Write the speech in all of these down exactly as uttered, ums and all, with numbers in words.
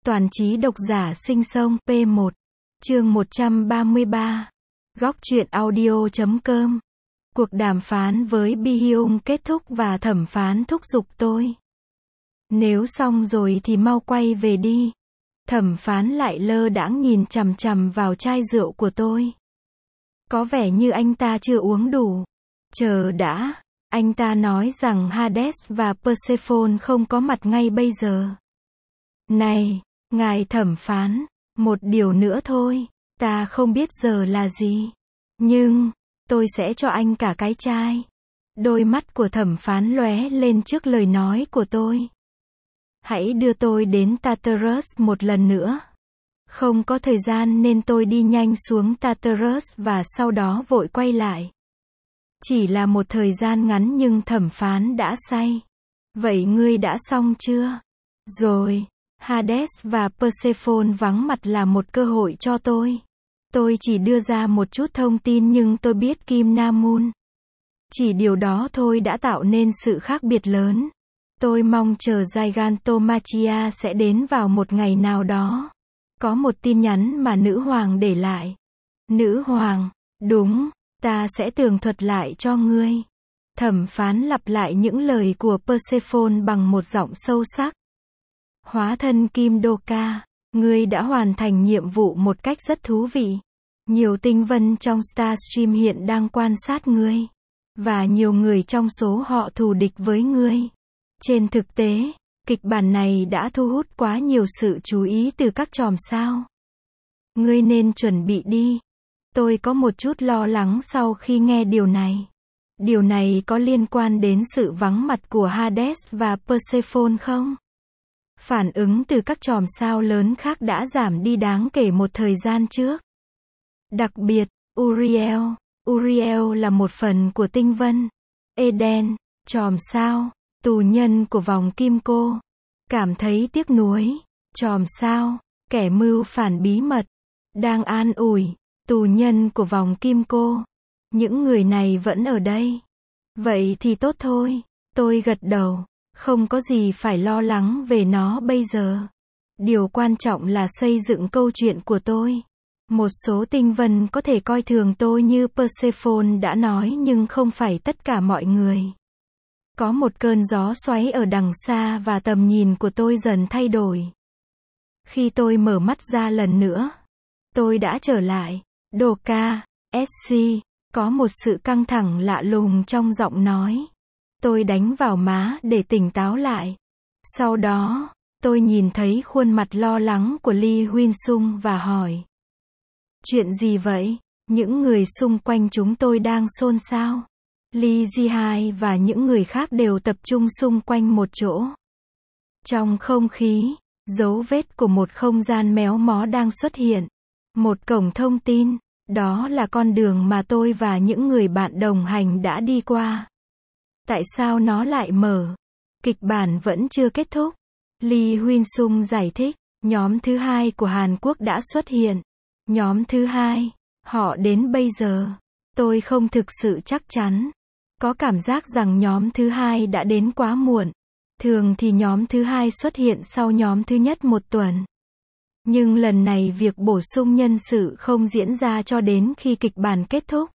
Toàn trí độc giả sinh sông P một. Chương một trăm ba mươi ba. Góc truyện audio chấm com. Cuộc đàm phán với Bi Hyung kết thúc và thẩm phán thúc giục tôi. Nếu xong rồi thì mau quay về đi. Thẩm phán lại lơ đãng nhìn chằm chằm vào chai rượu của tôi. Có vẻ như anh ta chưa uống đủ. Chờ đã, anh ta nói rằng Hades và Persephone không có mặt ngay bây giờ. Này, ngài thẩm phán, một điều nữa thôi, ta không biết giờ là gì. Nhưng, tôi sẽ cho anh cả cái chai. Đôi mắt của thẩm phán lóe lên trước lời nói của tôi. Hãy đưa tôi đến Tartarus một lần nữa. Không có thời gian nên tôi đi nhanh xuống Tartarus và sau đó vội quay lại. Chỉ là một thời gian ngắn nhưng thẩm phán đã say. Vậy ngươi đã xong chưa? Rồi, Hades và Persephone vắng mặt là một cơ hội cho tôi. Tôi chỉ đưa ra một chút thông tin nhưng tôi biết Kim Nam Moon. Chỉ điều đó thôi đã tạo nên sự khác biệt lớn. Tôi mong chờ Gigantomachia sẽ đến vào một ngày nào đó. Có một tin nhắn mà nữ hoàng để lại. Nữ hoàng, đúng, ta sẽ tường thuật lại cho ngươi. Thẩm phán lặp lại những lời của Persephone bằng một giọng sâu sắc. Hóa thân Kim Đô Ca, ngươi đã hoàn thành nhiệm vụ một cách rất thú vị. Nhiều tinh vân trong Starstream hiện đang quan sát ngươi. Và nhiều người trong số họ thù địch với ngươi. Trên thực tế, kịch bản này đã thu hút quá nhiều sự chú ý từ các chòm sao. Ngươi nên chuẩn bị đi. Tôi có một chút lo lắng sau khi nghe điều này. Điều này có liên quan đến sự vắng mặt của Hades và Persephone không? Phản ứng từ các chòm sao lớn khác đã giảm đi đáng kể một thời gian trước. Đặc biệt, Uriel. Uriel là một phần của tinh vân. Eden, chòm sao, tù nhân của vòng kim cô. Cảm thấy tiếc nuối. Chòm sao, kẻ mưu phản bí mật. Đang an ủi, tù nhân của vòng kim cô. Những người này vẫn ở đây. Vậy thì tốt thôi. Tôi gật đầu. Không có gì phải lo lắng về nó bây giờ. Điều quan trọng là xây dựng câu chuyện của tôi. Một số tinh vân có thể coi thường tôi như Persephone đã nói nhưng không phải tất cả mọi người. Có một cơn gió xoáy ở đằng xa và tầm nhìn của tôi dần thay đổi. Khi tôi mở mắt ra lần nữa, tôi đã trở lại. Đô Ca, ét xê, có một sự căng thẳng lạ lùng trong giọng nói. Tôi đánh vào má để tỉnh táo lại. Sau đó, tôi nhìn thấy khuôn mặt lo lắng của Lee Huynh Sung và hỏi. Chuyện gì vậy? Những người xung quanh chúng tôi đang xôn xao. Lee Ji-hai và những người khác đều tập trung xung quanh một chỗ. Trong không khí, dấu vết của một không gian méo mó đang xuất hiện. Một cổng thông tin, đó là con đường mà tôi và những người bạn đồng hành đã đi qua. Tại sao nó lại mở? Kịch bản vẫn chưa kết thúc. Lee Huynh Sung giải thích, nhóm thứ hai của Hàn Quốc đã xuất hiện. Nhóm thứ hai, họ đến bây giờ. Tôi không thực sự chắc chắn. Có cảm giác rằng nhóm thứ hai đã đến quá muộn. Thường thì nhóm thứ hai xuất hiện sau nhóm thứ nhất một tuần. Nhưng lần này việc bổ sung nhân sự không diễn ra cho đến khi kịch bản kết thúc.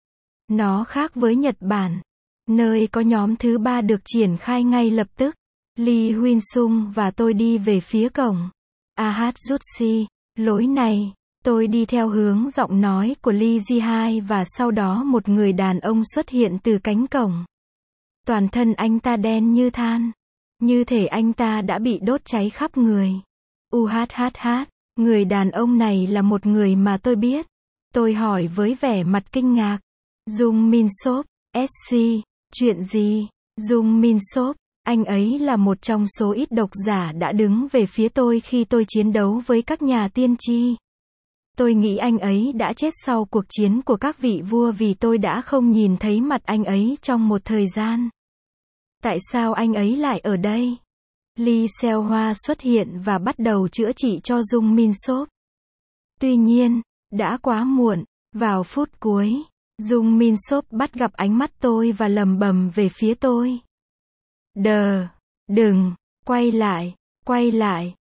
Nó khác với Nhật Bản, nơi có nhóm thứ ba được triển khai ngay lập tức. Lee Huynh Sung và tôi đi về phía cổng. Ahad Jutsi, lối này. Tôi đi theo hướng giọng nói của Lee Ji-hai và sau đó một người đàn ông xuất hiện từ cánh cổng. Toàn thân anh ta đen như than. Như thể anh ta đã bị đốt cháy khắp người. Uhathah, người đàn ông này là một người mà tôi biết. Tôi hỏi với vẻ mặt kinh ngạc. Jung Min Sop, ét xê, chuyện gì? Jung Min Sop, anh ấy là một trong số ít độc giả đã đứng về phía tôi khi tôi chiến đấu với các nhà tiên tri. Tôi nghĩ anh ấy đã chết sau cuộc chiến của các vị vua vì tôi đã không nhìn thấy mặt anh ấy trong một thời gian. Tại sao anh ấy lại ở đây? Lee Seo-hwa xuất hiện và bắt đầu chữa trị cho Jung Min Sop. Tuy nhiên, đã quá muộn. Vào phút cuối, Jung Min Sop bắt gặp ánh mắt tôi và lầm bầm về phía tôi. Đờ, đừng, quay lại, quay lại.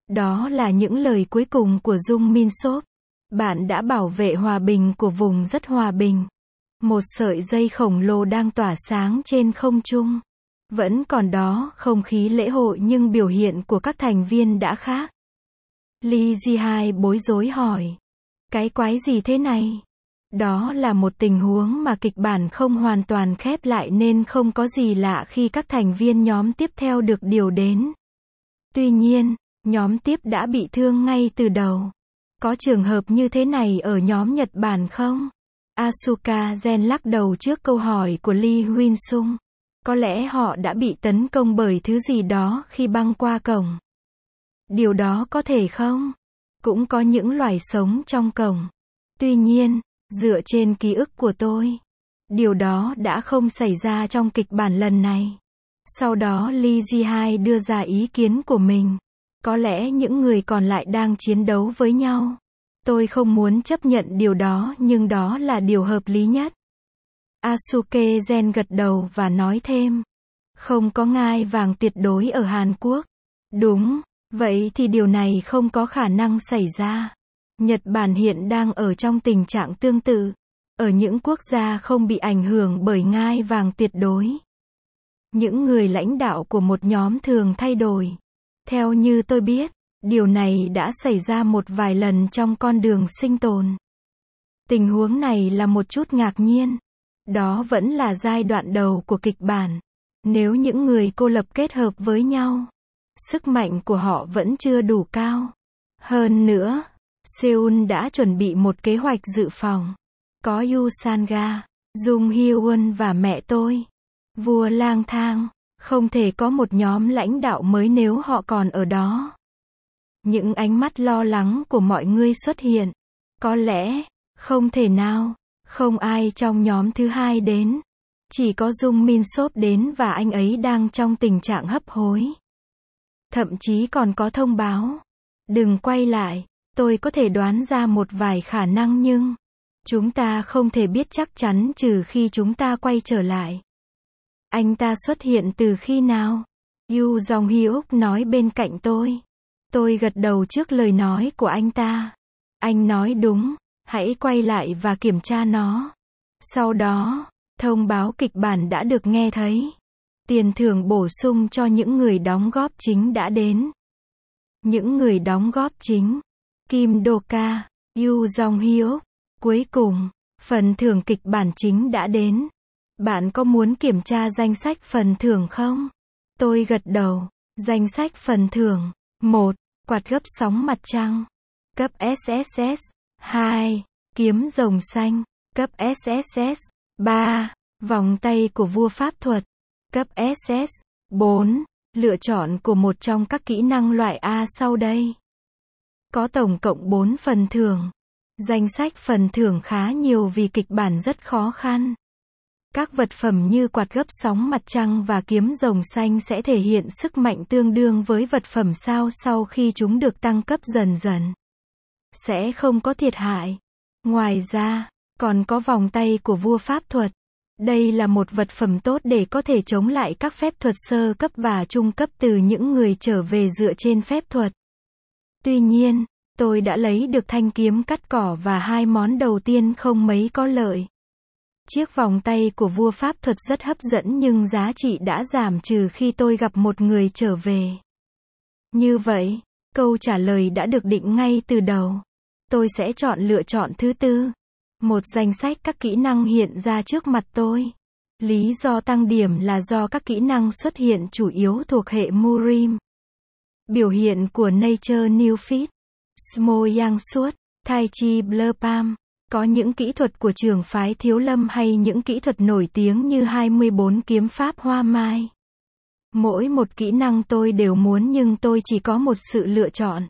Đó là những lời cuối cùng của Jung Min Sop. Bạn đã bảo vệ hòa bình của vùng rất hòa bình. Một sợi dây khổng lồ đang tỏa sáng trên không trung. Vẫn còn đó không khí lễ hội nhưng biểu hiện của các thành viên đã khác. Lee Ji-hai bối rối hỏi. Cái quái gì thế này? Đó là một tình huống mà kịch bản không hoàn toàn khép lại nên không có gì lạ khi các thành viên nhóm tiếp theo được điều đến. Tuy nhiên, nhóm tiếp đã bị thương ngay từ đầu. Có trường hợp như thế này ở nhóm Nhật Bản không? Asuka Gen lắc đầu trước câu hỏi của Lee Huynh Sung. Có lẽ họ đã bị tấn công bởi thứ gì đó khi băng qua cổng. Điều đó có thể không? Cũng có những loài sống trong cổng. Tuy nhiên, dựa trên ký ức của tôi, điều đó đã không xảy ra trong kịch bản lần này. Sau đó Lee Ji-hai đưa ra ý kiến của mình. Có lẽ những người còn lại đang chiến đấu với nhau. Tôi không muốn chấp nhận điều đó nhưng đó là điều hợp lý nhất. Asuke Gen gật đầu và nói thêm. Không có ngai vàng tuyệt đối ở Hàn Quốc. Đúng, vậy thì điều này không có khả năng xảy ra. Nhật Bản hiện đang ở trong tình trạng tương tự. Ở những quốc gia không bị ảnh hưởng bởi ngai vàng tuyệt đối. Những người lãnh đạo của một nhóm thường thay đổi. Theo như tôi biết, điều này đã xảy ra một vài lần trong con đường sinh tồn. Tình huống này là một chút ngạc nhiên. Đó vẫn là giai đoạn đầu của kịch bản. Nếu những người cô lập kết hợp với nhau, sức mạnh của họ vẫn chưa đủ cao. Hơn nữa, Seoul đã chuẩn bị một kế hoạch dự phòng. Có Yu Sanga, Jung Hyo-won và mẹ tôi. Vua lang thang. Không thể có một nhóm lãnh đạo mới nếu họ còn ở đó. Những ánh mắt lo lắng của mọi người xuất hiện. Có lẽ, không thể nào, không ai trong nhóm thứ hai đến. Chỉ có Jung Min Sop đến và anh ấy đang trong tình trạng hấp hối. Thậm chí còn có thông báo. Đừng quay lại, tôi có thể đoán ra một vài khả năng nhưng chúng ta không thể biết chắc chắn trừ khi chúng ta quay trở lại. Anh ta xuất hiện từ khi nào? Yu Jong-hyuk nói bên cạnh tôi. Tôi gật đầu trước lời nói của anh ta. Anh nói đúng, hãy quay lại và kiểm tra nó. Sau đó, thông báo kịch bản đã được nghe thấy. Tiền thưởng bổ sung cho những người đóng góp chính đã đến. Những người đóng góp chính. Kim Do-ka, Yu Jong-hyuk. Cuối cùng, phần thưởng kịch bản chính đã đến. Bạn có muốn kiểm tra danh sách phần thưởng không? Tôi gật đầu. Danh sách phần thưởng. một. Quạt gấp sóng mặt trăng. Cấp ét ét ét. hai. Kiếm rồng xanh. Cấp ét ét ét. ba. Vòng tay của vua pháp thuật. Cấp ét ét. bốn. Lựa chọn của một trong các kỹ năng loại A sau đây. Có tổng cộng bốn phần thưởng. Danh sách phần thưởng khá nhiều vì kịch bản rất khó khăn. Các vật phẩm như quạt gấp sóng mặt trăng và kiếm rồng xanh sẽ thể hiện sức mạnh tương đương với vật phẩm sao sau khi chúng được tăng cấp dần dần. Sẽ không có thiệt hại. Ngoài ra, còn có vòng tay của vua pháp thuật. Đây là một vật phẩm tốt để có thể chống lại các phép thuật sơ cấp và trung cấp từ những người trở về dựa trên phép thuật. Tuy nhiên, tôi đã lấy được thanh kiếm cắt cỏ và hai món đầu tiên không mấy có lợi. Chiếc vòng tay của vua pháp thuật rất hấp dẫn nhưng giá trị đã giảm trừ khi tôi gặp một người trở về. Như vậy, câu trả lời đã được định ngay từ đầu. Tôi sẽ chọn lựa chọn thứ tư. Một danh sách các kỹ năng hiện ra trước mặt tôi. Lý do tăng điểm là do các kỹ năng xuất hiện chủ yếu thuộc hệ Murim. Biểu hiện của Nature New Fit, Smo Yang Suốt, Tai Chi Blur Palm. Có những kỹ thuật của trường phái Thiếu Lâm hay những kỹ thuật nổi tiếng như hai mươi bốn kiếm pháp hoa mai. Mỗi một kỹ năng tôi đều muốn nhưng tôi chỉ có một sự lựa chọn.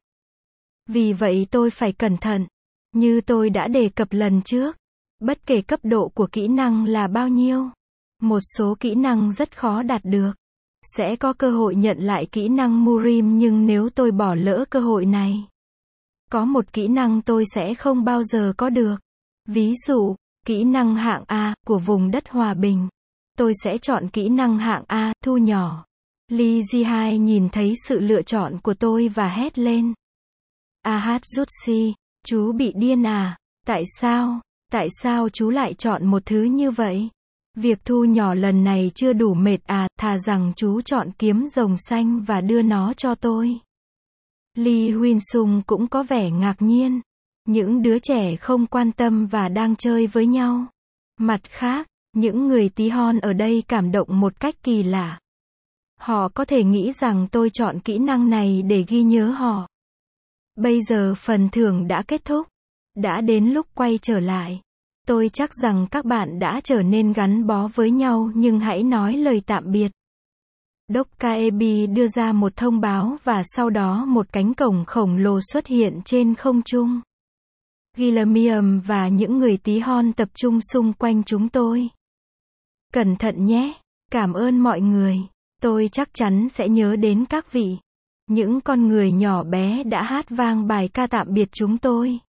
Vì vậy tôi phải cẩn thận. Như tôi đã đề cập lần trước, bất kể cấp độ của kỹ năng là bao nhiêu, một số kỹ năng rất khó đạt được. Sẽ có cơ hội nhận lại kỹ năng Murim nhưng nếu tôi bỏ lỡ cơ hội này, có một kỹ năng tôi sẽ không bao giờ có được. Ví dụ, kỹ năng hạng A của vùng đất hòa bình. Tôi sẽ chọn kỹ năng hạng A, thu nhỏ. Lee Ji-hai nhìn thấy sự lựa chọn của tôi và hét lên. Ah-jutsi, chú bị điên à? Tại sao? Tại sao chú lại chọn một thứ như vậy? Việc thu nhỏ lần này chưa đủ mệt à, thà rằng chú chọn kiếm rồng xanh và đưa nó cho tôi. Lee Huynh-sung cũng có vẻ ngạc nhiên. Những đứa trẻ không quan tâm và đang chơi với nhau. Mặt khác, những người tí hon ở đây cảm động một cách kỳ lạ. Họ có thể nghĩ rằng tôi chọn kỹ năng này để ghi nhớ họ. Bây giờ phần thưởng đã kết thúc. Đã đến lúc quay trở lại. Tôi chắc rằng các bạn đã trở nên gắn bó với nhau, nhưng hãy nói lời tạm biệt. Dokkaebi đưa ra một thông báo và sau đó một cánh cổng khổng lồ xuất hiện trên không trung. Guillermium và những người tí hon tập trung xung quanh chúng tôi. Cẩn thận nhé. Cảm ơn mọi người. Tôi chắc chắn sẽ nhớ đến các vị. Những con người nhỏ bé đã hát vang bài ca tạm biệt chúng tôi.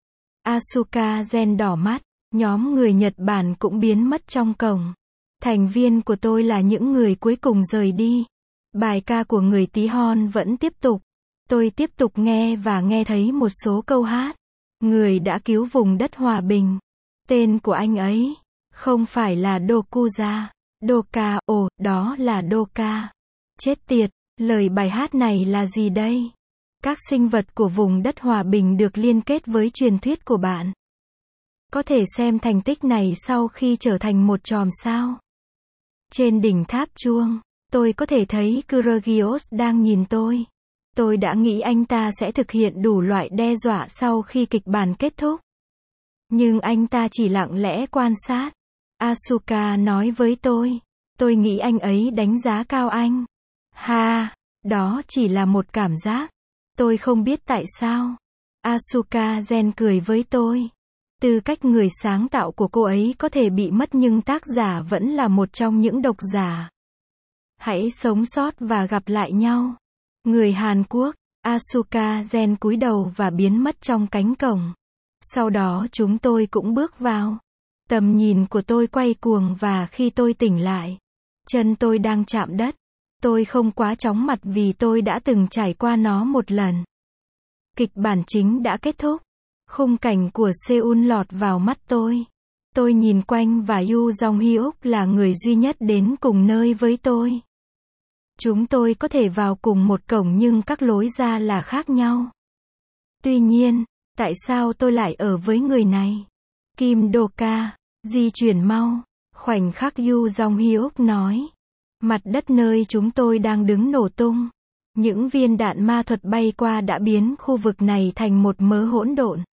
Asuka Gen đỏ mắt. Nhóm người Nhật Bản cũng biến mất trong cổng. Thành viên của tôi là những người cuối cùng rời đi. Bài ca của người tí hon vẫn tiếp tục. Tôi tiếp tục nghe và nghe thấy một số câu hát. Người đã cứu vùng đất hòa bình. Tên của anh ấy không phải là Dokuza. Doka, ồ, đó là Doka. Chết tiệt, lời bài hát này là gì đây? Các sinh vật của vùng đất hòa bình được liên kết với truyền thuyết của bạn. Có thể xem thành tích này sau khi trở thành một chòm sao. Trên đỉnh tháp chuông, tôi có thể thấy Kurogios đang nhìn tôi. Tôi đã nghĩ anh ta sẽ thực hiện đủ loại đe dọa sau khi kịch bản kết thúc. Nhưng anh ta chỉ lặng lẽ quan sát. Asuka nói với tôi. Tôi nghĩ anh ấy đánh giá cao anh. Ha, đó chỉ là một cảm giác. Tôi không biết tại sao. Asuka Gen cười với tôi. Tư cách người sáng tạo của cô ấy có thể bị mất nhưng tác giả vẫn là một trong những độc giả. Hãy sống sót và gặp lại nhau. Người Hàn Quốc, Asuka Gen cúi đầu và biến mất trong cánh cổng. Sau đó chúng tôi cũng bước vào. Tầm nhìn của tôi quay cuồng và khi tôi tỉnh lại, chân tôi đang chạm đất. Tôi không quá chóng mặt vì tôi đã từng trải qua nó một lần. Kịch bản chính đã kết thúc. Khung cảnh của Seoul lọt vào mắt tôi. Tôi nhìn quanh và Yoo Jong-hyuk là người duy nhất đến cùng nơi với tôi. Chúng tôi có thể vào cùng một cổng nhưng các lối ra là khác nhau. Tuy nhiên, tại sao tôi lại ở với người này? Kim Doka, di chuyển mau. Khoảnh khắc Yoo Jong-hyuk nói. Mặt đất nơi chúng tôi đang đứng nổ tung. Những viên đạn ma thuật bay qua đã biến khu vực này thành một mớ hỗn độn.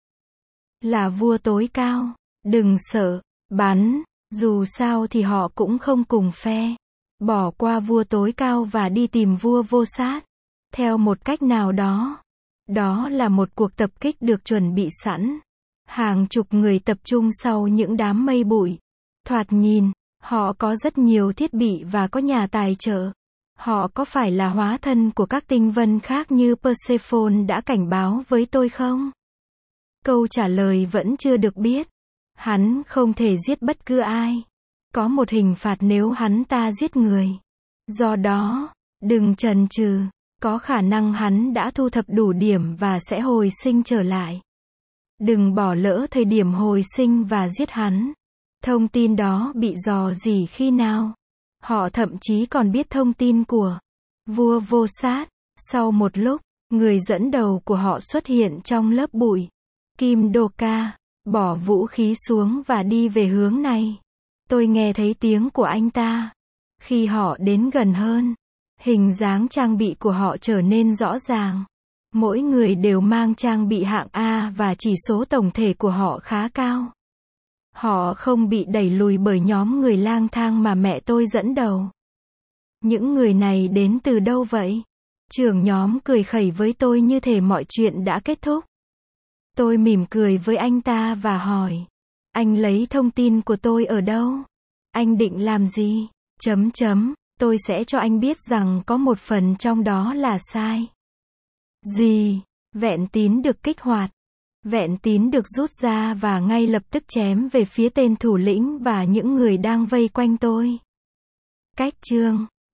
Là vua tối cao. Đừng sợ, bắn. Dù sao thì họ cũng không cùng phe. Bỏ qua vua tối cao và đi tìm vua vô sát. Theo một cách nào đó. Đó là một cuộc tập kích được chuẩn bị sẵn. Hàng chục người tập trung sau những đám mây bụi. Thoạt nhìn, họ có rất nhiều thiết bị và có nhà tài trợ. Họ có phải là hóa thân của các tinh vân khác như Persephone đã cảnh báo với tôi không? Câu trả lời vẫn chưa được biết. Hắn không thể giết bất cứ ai. Có một hình phạt nếu hắn ta giết người. Do đó, đừng chần chừ. Có khả năng hắn đã thu thập đủ điểm và sẽ hồi sinh trở lại. Đừng bỏ lỡ thời điểm hồi sinh và giết hắn. Thông tin đó bị rò rỉ khi nào? Họ thậm chí còn biết thông tin của vua vô sát. Sau một lúc, người dẫn đầu của họ xuất hiện trong lớp bụi. Kim Doka, bỏ vũ khí xuống và đi về hướng này. Tôi nghe thấy tiếng của anh ta. Khi họ đến gần hơn, hình dáng trang bị của họ trở nên rõ ràng. Mỗi người đều mang trang bị hạng A và chỉ số tổng thể của họ khá cao. Họ không bị đẩy lùi bởi nhóm người lang thang mà mẹ tôi dẫn đầu. Những người này đến từ đâu vậy? Trưởng nhóm cười khẩy với tôi như thể mọi chuyện đã kết thúc. Tôi mỉm cười với anh ta và hỏi. Anh lấy thông tin của tôi ở đâu? Anh định làm gì? Chấm chấm, tôi sẽ cho anh biết rằng có một phần trong đó là sai. Gì? Vẹn tín được kích hoạt. Vẹn tín được rút ra và ngay lập tức chém về phía tên thủ lĩnh và những người đang vây quanh tôi. Cách chương